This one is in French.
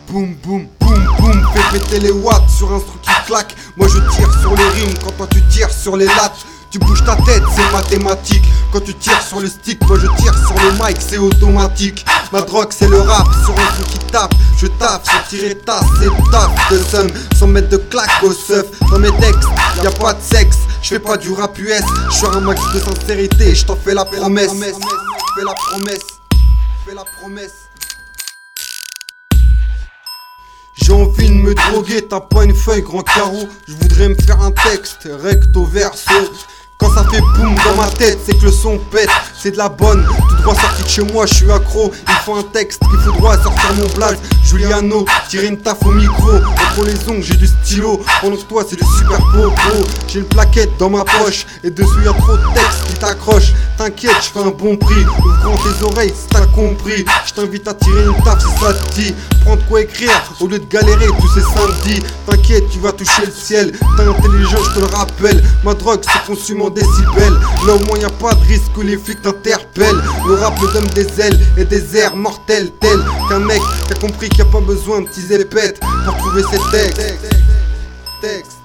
Boum boum boum boum, fais péter les watts sur un truc qui claque. Moi je tire sur les rimes quand toi tu tires sur les lattes. Tu bouges ta tête, c'est mathématique. Quand tu tires sur le stick, moi je tire sur le mic, c'est automatique. Ma drogue c'est le rap, sur un truc qui tape. Je tape, sans tirer tasse, c'est taf de somme. Sans mettre de claque au seuf. Dans mes textes, y'a pas de sexe. Je fais pas du rap US, je suis un max de sincérité. Je t'en fais la promesse. Fais la promesse. Fais la promesse. J'ai envie de me droguer, t'as pas une feuille grand carreau. Je voudrais me faire un texte, recto verso. Quand ça fait boum dans ma tête, c'est que le son pète. C'est de la bonne, tout droit sorti de chez moi, je suis accro. Il faut un texte, il faut droit sortir mon blague. Giuliano, tirer une taf au micro. Entre les ongles, j'ai du stylo. Pendant que toi, c'est du super beau. J'ai une plaquette dans ma poche. Et dessus, y'a trop de texte qui t'accroche. T'inquiète, je fais un bon prix. Ouvre grand tes oreilles si t'as compris. Je t'invite à tirer une taf si ça te dit. Prends de quoi écrire au lieu de galérer tous ces samedis. T'inquiète, tu vas toucher le ciel. T'es intelligent, je te le rappelle. Ma drogue se consume en décibels. Là au moins y'a pas de risque que les flics t'interpellent. Le rap me donne des ailes et des airs mortels. Tel qu'un mec qui a compris qu'il n'y a pas besoin de teaser les pètes pour trouver ses textes.